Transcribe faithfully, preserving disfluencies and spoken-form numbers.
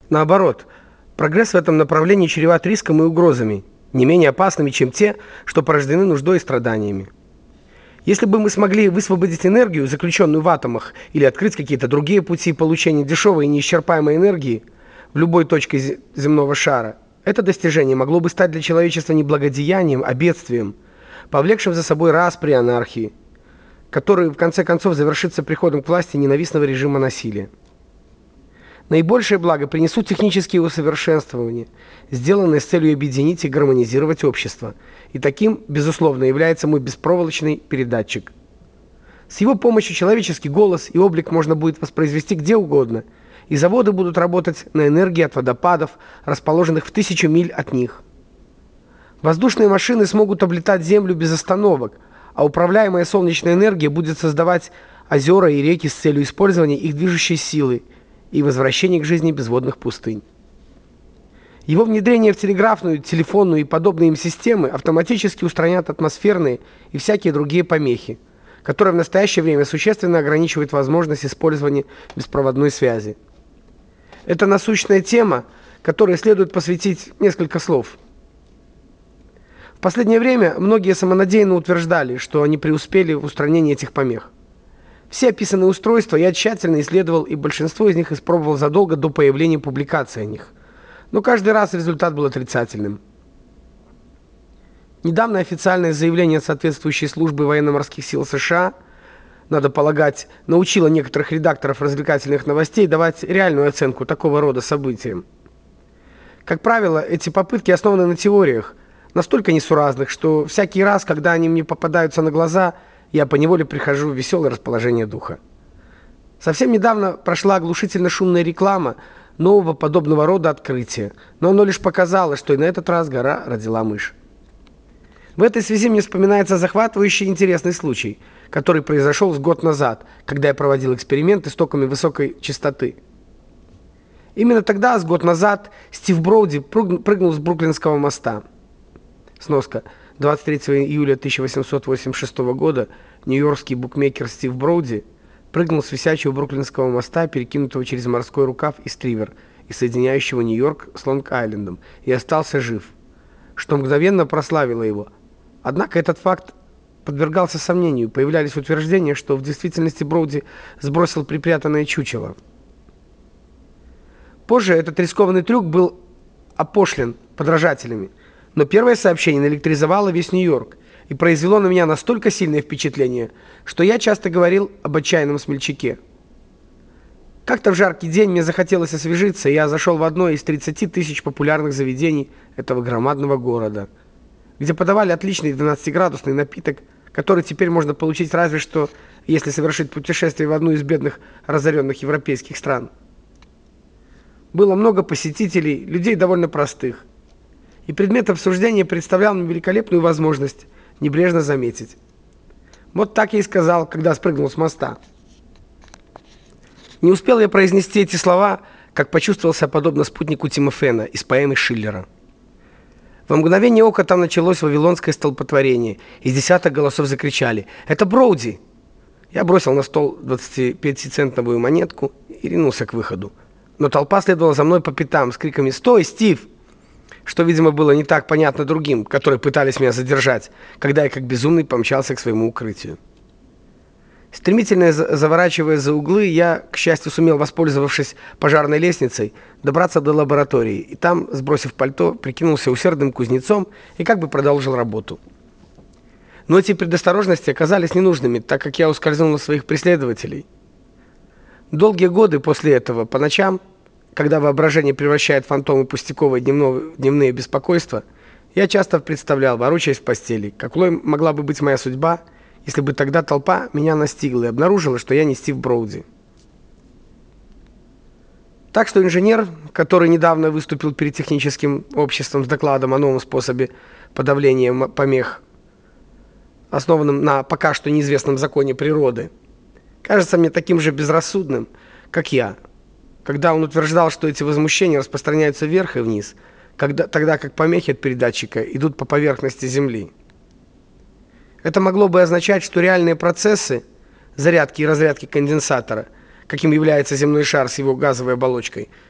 Наоборот, прогресс в этом направлении чреват риском и угрозами, не менее опасными, чем те, что порождены нуждой и страданиями. Если бы мы смогли высвободить энергию, заключенную в атомах, или открыть какие-то другие пути получения дешевой и неисчерпаемой энергии в любой точке земного шара, это достижение могло бы стать для человечества не благодеянием, а бедствием, повлекшим за собой распри и анархии, который в конце концов завершится приходом к власти ненавистного режима насилия. Наибольшее благо принесут технические усовершенствования, сделанные с целью объединить и гармонизировать общество. И таким, безусловно, является мой беспроволочный передатчик. С его помощью человеческий голос и облик можно будет воспроизвести где угодно, и заводы будут работать на энергии от водопадов, расположенных в тысячу миль от них. Воздушные машины смогут облетать Землю без остановок, а управляемая солнечная энергия будет создавать озера и реки с целью использования их движущей силы и возвращения к жизни безводных пустынь. Его внедрение в телеграфную, телефонную и подобные им системы автоматически устранят атмосферные и всякие другие помехи, которые в настоящее время существенно ограничивают возможность использования беспроводной связи. Это насущная тема, которой следует посвятить несколько слов. В последнее время многие самонадеянно утверждали, что они преуспели в устранении этих помех. Все описанные устройства я тщательно исследовал, и большинство из них испробовал задолго до появления публикации о них. Но каждый раз результат был отрицательным. Недавно официальное заявление соответствующей службы военно-морских сил США, надо полагать, научило некоторых редакторов развлекательных новостей давать реальную оценку такого рода событиям. Как правило, эти попытки основаны на теориях, настолько несуразных, что всякий раз, когда они мне попадаются на глаза, я поневоле прихожу в веселое расположение духа. Совсем недавно прошла оглушительно шумная реклама нового подобного рода открытия, но оно лишь показало, что и на этот раз гора родила мышь. В этой связи мне вспоминается захватывающий интересный случай, который произошел с год назад, когда я проводил эксперименты с токами высокой частоты. Именно тогда, с год назад, Стив Броуди прыгнул с Бруклинского моста. Сноска. двадцать третьего июля тысяча восемьсот восемьдесят шестого года нью-йоркский букмекер Стив Броуди прыгнул с висячего Бруклинского моста, перекинутого через морской рукав Ист-Ривер и соединяющего Нью-Йорк с Лонг-Айлендом, и остался жив, что мгновенно прославило его. Однако этот факт подвергался сомнению, появлялись утверждения, что в действительности Броуди сбросил припрятанное чучело. Позже этот рискованный трюк был опошлен подражателями, но первое сообщение наэлектризовало весь Нью-Йорк и произвело на меня настолько сильное впечатление, что я часто говорил об отчаянном смельчаке. Как-то в жаркий день мне захотелось освежиться, и я зашел в одно из тридцати тысяч популярных заведений этого громадного города, где подавали отличный двенадцатиградусный напиток, который теперь можно получить разве что, если совершить путешествие в одну из бедных разоренных европейских стран. Было много посетителей, людей довольно простых. И предмет обсуждения представлял мне великолепную возможность небрежно заметить. Вот так я и сказал, когда спрыгнул с моста. Не успел я произнести эти слова, как почувствовал себя подобно спутнику Тимофена из поэмы Шиллера. Во мгновение ока там началось вавилонское столпотворение, и десяток голосов закричали: «Это Броуди!» Я бросил на стол двадцатипятицентовую монетку и ринулся к выходу. Но толпа следовала за мной по пятам с криками: «Стой, Стив!», что, видимо, было не так понятно другим, которые пытались меня задержать, когда я как безумный помчался к своему укрытию. Стремительно заворачивая за углы, я, к счастью, сумел, воспользовавшись пожарной лестницей, добраться до лаборатории, и там, сбросив пальто, прикинулся усердным кузнецом и как бы продолжил работу. Но эти предосторожности оказались ненужными, так как я ускользнул от своих преследователей. Долгие годы после этого, по ночам, когда воображение превращает фантомы пустяковые дневного, дневные беспокойства, я часто представлял, ворочаясь в постели, какой могла бы быть моя судьба, если бы тогда толпа меня настигла и обнаружила, что я не Стив Броуди. Так что инженер, который недавно выступил перед техническим обществом с докладом о новом способе подавления помех, основанном на пока что неизвестном законе природы, кажется мне таким же безрассудным, как я, когда он утверждал, что эти возмущения распространяются вверх и вниз, когда, тогда как помехи от передатчика идут по поверхности Земли. Это могло бы означать, что реальные процессы зарядки и разрядки конденсатора, каким является земной шар с его газовой оболочкой,